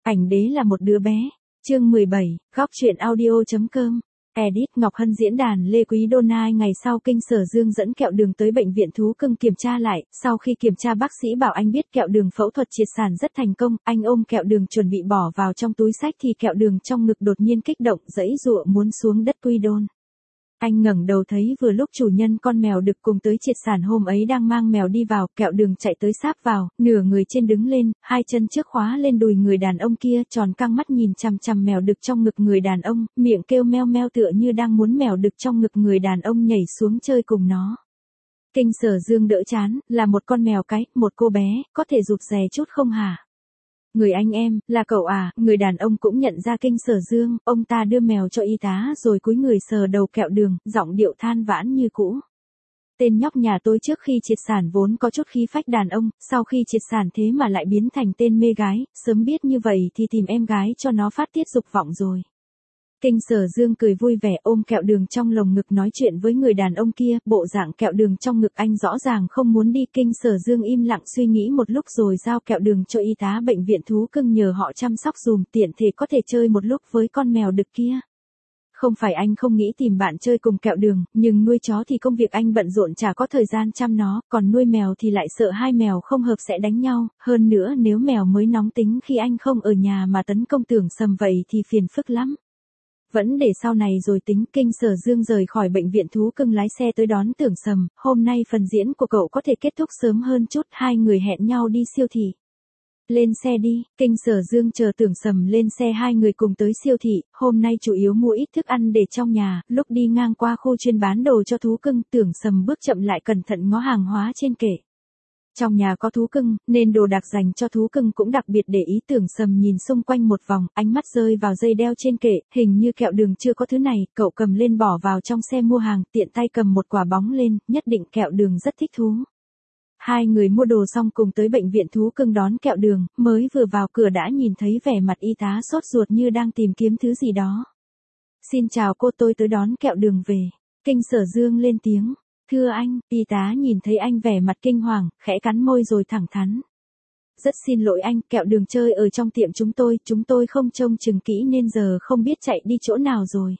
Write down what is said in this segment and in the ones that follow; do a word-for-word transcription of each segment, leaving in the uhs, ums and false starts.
Ảnh đế là một đứa bé. Chương mười bảy, góc truyện audio.com. Edit Ngọc Hân diễn đàn Lê Quý Đô Nai ngày sau Kinh Sở Dương dẫn kẹo đường tới bệnh viện thú cưng kiểm tra lại, sau khi kiểm tra bác sĩ bảo anh biết kẹo đường phẫu thuật triệt sản rất thành công, anh ôm kẹo đường chuẩn bị bỏ vào trong túi xách thì kẹo đường trong ngực đột nhiên kích động giãy giụa muốn xuống đất quy đôn. Anh ngẩng đầu thấy vừa lúc chủ nhân con mèo đực cùng tới triệt sản hôm ấy đang mang mèo đi vào, kẹo đường chạy tới sáp vào, nửa người trên đứng lên, hai chân trước khóa lên đùi người đàn ông kia, tròn căng mắt nhìn chằm chằm mèo đực trong ngực người đàn ông, miệng kêu meo meo tựa như đang muốn mèo đực trong ngực người đàn ông nhảy xuống chơi cùng nó. Kinh Sở Dương đỡ chán, là một con mèo cái, một cô bé, có thể rụt rè chút không hả? Người anh em, là cậu à? Người đàn ông cũng nhận ra Kinh Sở Dương, ông ta đưa mèo cho y tá rồi cúi người sờ đầu kẹo đường, giọng điệu than vãn như cũ. Tên nhóc nhà tôi trước khi triệt sản vốn có chút khí phách đàn ông, sau khi triệt sản thế mà lại biến thành tên mê gái, sớm biết như vậy thì tìm em gái cho nó phát tiết dục vọng rồi. Kinh Sở Dương cười vui vẻ ôm kẹo đường trong lồng ngực nói chuyện với người đàn ông kia, bộ dạng kẹo đường trong ngực anh rõ ràng không muốn đi. Kinh Sở Dương im lặng suy nghĩ một lúc rồi giao kẹo đường cho y tá bệnh viện thú cưng nhờ họ chăm sóc dùm, tiện thể có thể chơi một lúc với con mèo đực kia. Không phải anh không nghĩ tìm bạn chơi cùng kẹo đường, nhưng nuôi chó thì công việc anh bận rộn chả có thời gian chăm nó, còn nuôi mèo thì lại sợ hai mèo không hợp sẽ đánh nhau, hơn nữa nếu mèo mới nóng tính khi anh không ở nhà mà tấn công Tưởng Sầm vậy thì phiền phức lắm. Vẫn để sau này rồi tính. Kinh Sở Dương rời khỏi bệnh viện thú cưng lái xe tới đón Tưởng Sầm, hôm nay phần diễn của cậu có thể kết thúc sớm hơn chút, hai người hẹn nhau đi siêu thị. Lên xe đi. Kinh Sở Dương chờ Tưởng Sầm lên xe hai người cùng tới siêu thị, hôm nay chủ yếu mua ít thức ăn để trong nhà, lúc đi ngang qua khu chuyên bán đồ cho thú cưng, Tưởng Sầm bước chậm lại cẩn thận ngó hàng hóa trên kệ. Trong nhà có thú cưng, nên đồ đạc dành cho thú cưng cũng đặc biệt để ý. Tưởng Sầm nhìn xung quanh một vòng, ánh mắt rơi vào dây đeo trên kệ, hình như kẹo đường chưa có thứ này, cậu cầm lên bỏ vào trong xe mua hàng, tiện tay cầm một quả bóng lên, nhất định kẹo đường rất thích thú. Hai người mua đồ xong cùng tới bệnh viện thú cưng đón kẹo đường, mới vừa vào cửa đã nhìn thấy vẻ mặt y tá sốt ruột như đang tìm kiếm thứ gì đó. Xin chào cô, tôi tới đón kẹo đường về. Kinh Sở Dương lên tiếng. Thưa anh, y tá nhìn thấy anh vẻ mặt kinh hoàng, khẽ cắn môi rồi thẳng thắn. Rất xin lỗi anh, kẹo đường chơi ở trong tiệm chúng tôi, chúng tôi không trông chừng kỹ nên giờ không biết chạy đi chỗ nào rồi.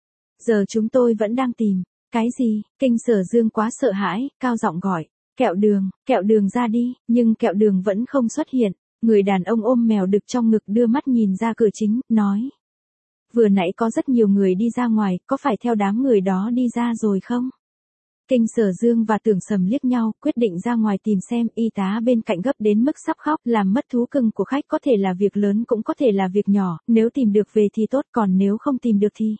Giờ chúng tôi vẫn đang tìm. Cái gì? Kinh Sở Dương quá sợ hãi, cao giọng gọi. Kẹo đường, kẹo đường ra đi, nhưng kẹo đường vẫn không xuất hiện. Người đàn ông ôm mèo đực trong ngực đưa mắt nhìn ra cửa chính, nói. Vừa nãy có rất nhiều người đi ra ngoài, có phải theo đám người đó đi ra rồi không? Kinh Sở Dương và Tưởng Sầm liếc nhau, quyết định ra ngoài tìm xem. Y tá bên cạnh gấp đến mức sắp khóc, làm mất thú cưng của khách có thể là việc lớn cũng có thể là việc nhỏ, nếu tìm được về thì tốt, còn nếu không tìm được thì...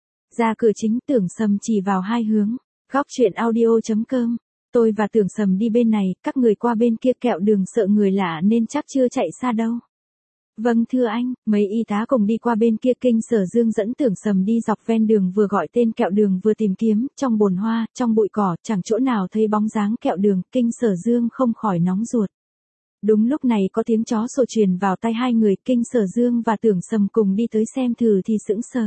Ra cửa chính, Tưởng Sầm chỉ vào hai hướng. Góc truyện audio.com. Tôi và Tưởng Sầm đi bên này, các người qua bên kia. Kẹo đường sợ người lạ nên chắc chưa chạy xa đâu. Vâng thưa anh. Mấy y tá cùng đi qua bên kia. Kinh Sở Dương dẫn Tưởng Sầm đi dọc ven đường, vừa gọi tên kẹo đường vừa tìm kiếm, trong bồn hoa, trong bụi cỏ, chẳng chỗ nào thấy bóng dáng kẹo đường. Kinh Sở Dương không khỏi nóng ruột. Đúng lúc này có tiếng chó sủa truyền vào tai hai người. Kinh Sở Dương và Tưởng Sầm cùng đi tới xem thử thì sững sờ.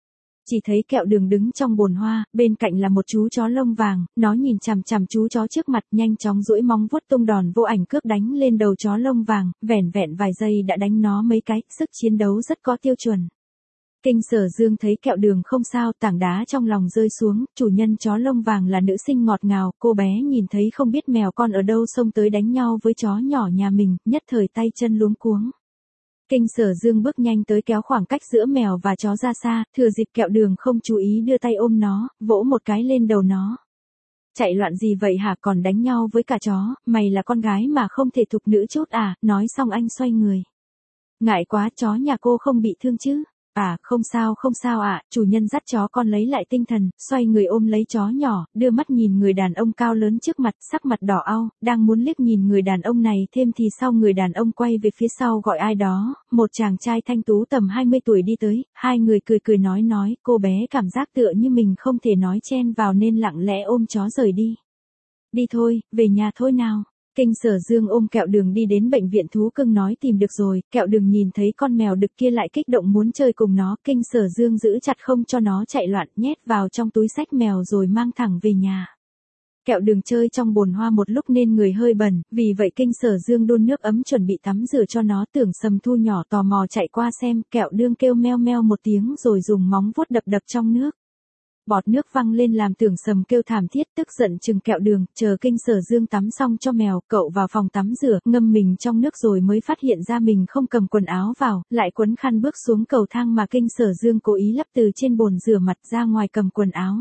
Chỉ thấy kẹo đường đứng trong bồn hoa, bên cạnh là một chú chó lông vàng, nó nhìn chằm chằm chú chó trước mặt, nhanh chóng duỗi móng vuốt tung đòn vô ảnh cước đánh lên đầu chó lông vàng, vẻn vẹn vài giây đã đánh nó mấy cái, sức chiến đấu rất có tiêu chuẩn. Kinh Sở Dương thấy kẹo đường không sao, tảng đá trong lòng rơi xuống, chủ nhân chó lông vàng là nữ sinh ngọt ngào, cô bé nhìn thấy không biết mèo con ở đâu xông tới đánh nhau với chó nhỏ nhà mình, nhất thời tay chân luống cuống. Kinh Sở Dương bước nhanh tới kéo khoảng cách giữa mèo và chó ra xa, thừa dịp kẹo đường không chú ý đưa tay ôm nó, vỗ một cái lên đầu nó. Chạy loạn gì vậy hả, còn đánh nhau với cả chó, mày là con gái mà không thể thục nữ chút à? Nói xong anh xoay người. Ngại quá, chó nhà cô không bị thương chứ? À, không sao không sao ạ. À. Chủ nhân dắt chó con lấy lại tinh thần, xoay người ôm lấy chó nhỏ, đưa mắt nhìn người đàn ông cao lớn trước mặt, sắc mặt đỏ au, đang muốn liếc nhìn người đàn ông này thêm thì sau người đàn ông quay về phía sau gọi ai đó, một chàng trai thanh tú tầm hai mươi tuổi đi tới, hai người cười cười nói nói, cô bé cảm giác tựa như mình không thể nói chen vào nên lặng lẽ ôm chó rời đi. Đi thôi, về nhà thôi nào. Kinh Sở Dương ôm kẹo đường đi đến bệnh viện thú cưng nói tìm được rồi, kẹo đường nhìn thấy con mèo đực kia lại kích động muốn chơi cùng nó, Kinh Sở Dương giữ chặt không cho nó chạy loạn, nhét vào trong túi xách mèo rồi mang thẳng về nhà. Kẹo đường chơi trong bồn hoa một lúc nên người hơi bẩn, vì vậy Kinh Sở Dương đun nước ấm chuẩn bị tắm rửa cho nó. Tưởng Sầm thu nhỏ tò mò chạy qua xem, kẹo đương kêu meo meo một tiếng rồi dùng móng vuốt đập đập trong nước. Bọt nước văng lên làm Tưởng Sầm kêu thảm thiết, tức giận chừng kẹo đường. Chờ Kinh Sở Dương tắm xong cho mèo, cậu vào phòng tắm rửa, ngâm mình trong nước rồi mới phát hiện ra mình không cầm quần áo vào, lại quấn khăn bước xuống cầu thang mà Kinh Sở Dương cố ý lắp từ trên bồn rửa mặt ra ngoài cầm quần áo.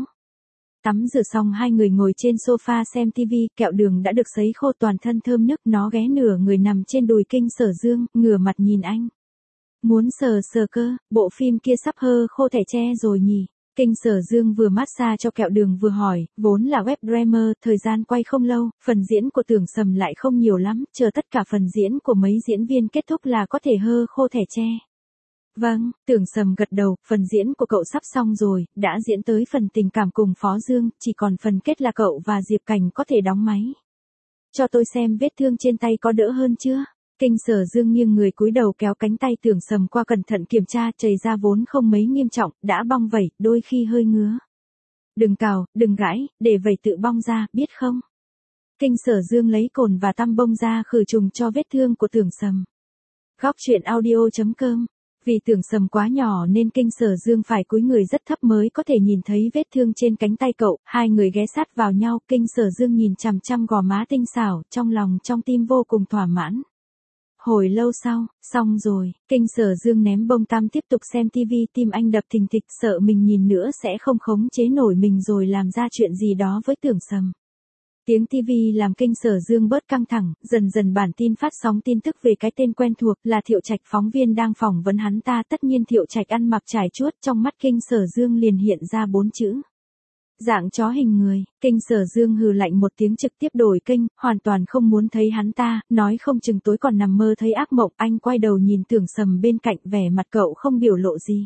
Tắm rửa xong hai người ngồi trên sofa xem tivi, kẹo đường đã được sấy khô toàn thân thơm nức, nó ghé nửa người nằm trên đùi Kinh Sở Dương, ngửa mặt nhìn anh. Muốn sờ sờ cơ, bộ phim kia sắp hơ khô thẻ tre rồi nhỉ? Kinh Sở Dương vừa massage cho kẹo đường vừa hỏi, vốn là web drama, thời gian quay không lâu, phần diễn của Tưởng Sầm lại không nhiều lắm, chờ tất cả phần diễn của mấy diễn viên kết thúc là có thể hơ khô thẻ tre. Vâng, Tưởng Sầm gật đầu, phần diễn của cậu sắp xong rồi, đã diễn tới phần tình cảm cùng Phó Dương, chỉ còn phần kết là cậu và Diệp Cảnh có thể đóng máy. Cho tôi xem vết thương trên tay có đỡ hơn chưa? Kinh Sở Dương nghiêng người cúi đầu kéo cánh tay Tưởng Sầm qua cẩn thận kiểm tra, chảy ra vốn không mấy nghiêm trọng, đã bong vẩy, đôi khi hơi ngứa. Đừng cào, đừng gãi, để vẩy tự bong ra, biết không? Kinh Sở Dương lấy cồn và tăm bông ra khử trùng cho vết thương của Tưởng Sầm. Góc truyện audio chấm com. Vì Tưởng Sầm quá nhỏ nên Kinh Sở Dương phải cúi người rất thấp mới có thể nhìn thấy vết thương trên cánh tay cậu, hai người ghé sát vào nhau, Kinh Sở Dương nhìn chằm chằm gò má tinh xảo, trong lòng trong tim vô cùng thỏa mãn. Hồi lâu sau, xong rồi, Kinh Sở Dương ném bông tăm tiếp tục xem tivi, tim anh đập thình thịch, sợ mình nhìn nữa sẽ không khống chế nổi mình rồi làm ra chuyện gì đó với Tưởng Sầm. Tiếng tivi làm Kinh Sở Dương bớt căng thẳng, dần dần bản tin phát sóng tin tức về cái tên quen thuộc là Thiệu Trạch, phóng viên đang phỏng vấn hắn ta, tất nhiên Thiệu Trạch ăn mặc trải chuốt, trong mắt Kinh Sở Dương liền hiện ra bốn chữ. Dạng chó hình người. Kinh Sở Dương hừ lạnh một tiếng trực tiếp đổi kênh, hoàn toàn không muốn thấy hắn ta, nói không chừng tối còn nằm mơ thấy ác mộng. Anh quay đầu nhìn Tưởng Sầm bên cạnh, vẻ mặt cậu không biểu lộ gì.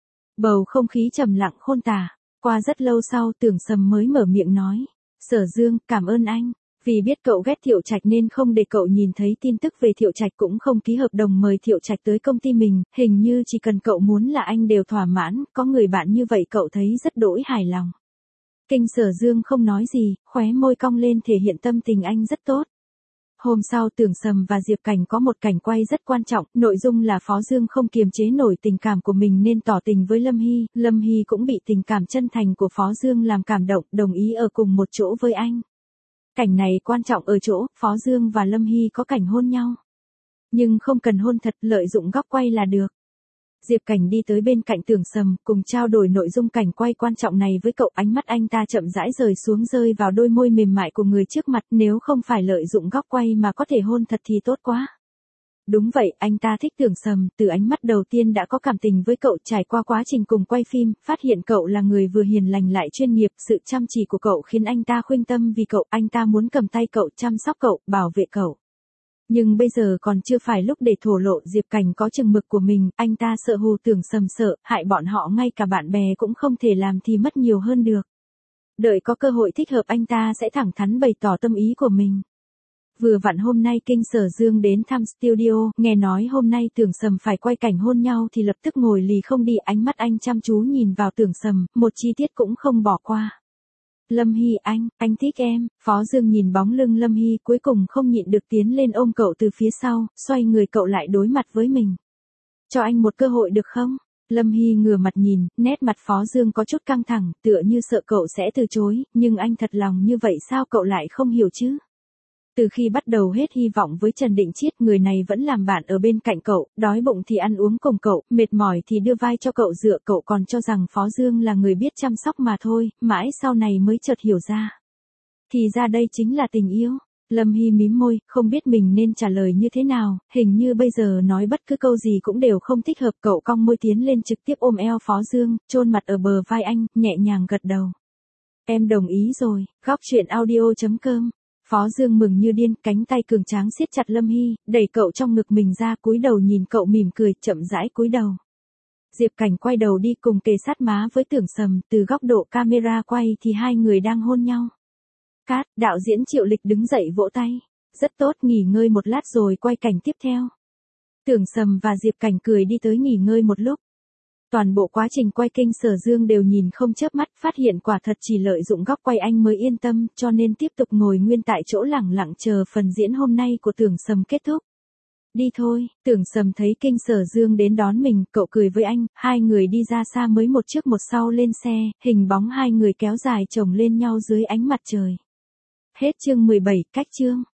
Bầu không khí trầm lặng khôn tả. Qua rất lâu sau Tưởng Sầm mới mở miệng nói. Sở Dương, cảm ơn anh. Vì biết cậu ghét Thiệu Trạch nên không để cậu nhìn thấy tin tức về Thiệu Trạch, cũng không ký hợp đồng mời Thiệu Trạch tới công ty mình, hình như chỉ cần cậu muốn là anh đều thỏa mãn, có người bạn như vậy cậu thấy rất đỗi hài lòng. Kinh Sở Dương không nói gì, khóe môi cong lên thể hiện tâm tình anh rất tốt. Hôm sau Tưởng Sầm và Diệp Cảnh có một cảnh quay rất quan trọng, nội dung là Phó Dương không kiềm chế nổi tình cảm của mình nên tỏ tình với Lâm Hy, Lâm Hy cũng bị tình cảm chân thành của Phó Dương làm cảm động, đồng ý ở cùng một chỗ với anh. Cảnh này quan trọng ở chỗ, Phó Dương và Lâm Hy có cảnh hôn nhau. Nhưng không cần hôn thật, lợi dụng góc quay là được. Diệp Cảnh đi tới bên cạnh Tưởng Sầm, cùng trao đổi nội dung cảnh quay quan trọng này với cậu, ánh mắt anh ta chậm rãi rời xuống rơi vào đôi môi mềm mại của người trước mặt, nếu không phải lợi dụng góc quay mà có thể hôn thật thì tốt quá. Đúng vậy, anh ta thích Tưởng Sầm, từ ánh mắt đầu tiên đã có cảm tình với cậu, trải qua quá trình cùng quay phim, phát hiện cậu là người vừa hiền lành lại chuyên nghiệp, sự chăm chỉ của cậu khiến anh ta khuynh tâm vì cậu, anh ta muốn cầm tay cậu, chăm sóc cậu, bảo vệ cậu. Nhưng bây giờ còn chưa phải lúc để thổ lộ, Diệp Cảnh có chừng mực của mình, anh ta sợ hù Tưởng Sầm, sợ hại bọn họ, ngay cả bạn bè cũng không thể làm thì mất nhiều hơn được. Đợi có cơ hội thích hợp anh ta sẽ thẳng thắn bày tỏ tâm ý của mình. Vừa vặn hôm nay Kinh Sở Dương đến thăm studio, nghe nói hôm nay Tưởng Sầm phải quay cảnh hôn nhau thì lập tức ngồi lì không đi, ánh mắt anh chăm chú nhìn vào Tưởng Sầm, một chi tiết cũng không bỏ qua. Lâm Hy, anh, anh thích em. Phó Dương nhìn bóng lưng Lâm Hy, cuối cùng không nhịn được tiến lên ôm cậu từ phía sau, xoay người cậu lại đối mặt với mình. Cho anh một cơ hội được không? Lâm Hy ngửa mặt nhìn, nét mặt Phó Dương có chút căng thẳng, tựa như sợ cậu sẽ từ chối, nhưng anh thật lòng như vậy sao cậu lại không hiểu chứ? Từ khi bắt đầu hết hy vọng với Trần Định Chiết, người này vẫn làm bạn ở bên cạnh cậu, đói bụng thì ăn uống cùng cậu, mệt mỏi thì đưa vai cho cậu dựa, cậu còn cho rằng Phó Dương là người biết chăm sóc mà thôi, mãi sau này mới chợt hiểu ra. Thì ra đây chính là tình yêu. Lâm Hy mím môi, không biết mình nên trả lời như thế nào, hình như bây giờ nói bất cứ câu gì cũng đều không thích hợp, cậu cong môi tiến lên trực tiếp ôm eo Phó Dương, chôn mặt ở bờ vai anh, nhẹ nhàng gật đầu. Em đồng ý rồi. Góc truyện audio chấm com. Phó Dương mừng như điên, cánh tay cường tráng siết chặt Lâm Hy, đẩy cậu trong ngực mình ra, cúi đầu nhìn cậu mỉm cười, chậm rãi cúi đầu. Diệp Cảnh quay đầu đi cùng kề sát má với Tưởng Sầm, từ góc độ camera quay thì hai người đang hôn nhau. Cát, đạo diễn Triệu Lịch đứng dậy vỗ tay. Rất tốt, nghỉ ngơi một lát rồi quay cảnh tiếp theo. Tưởng Sầm và Diệp Cảnh cười đi tới nghỉ ngơi một lúc. Toàn bộ quá trình quay Kinh Sở Dương đều nhìn không chớp mắt, phát hiện quả thật chỉ lợi dụng góc quay anh mới yên tâm, cho nên tiếp tục ngồi nguyên tại chỗ lẳng lặng chờ phần diễn hôm nay của Tưởng Sầm kết thúc. Đi thôi, Tưởng Sầm thấy Kinh Sở Dương đến đón mình, cậu cười với anh, hai người đi ra xa mới một trước một sau lên xe, hình bóng hai người kéo dài chồng lên nhau dưới ánh mặt trời. Hết chương mười bảy, cách chương.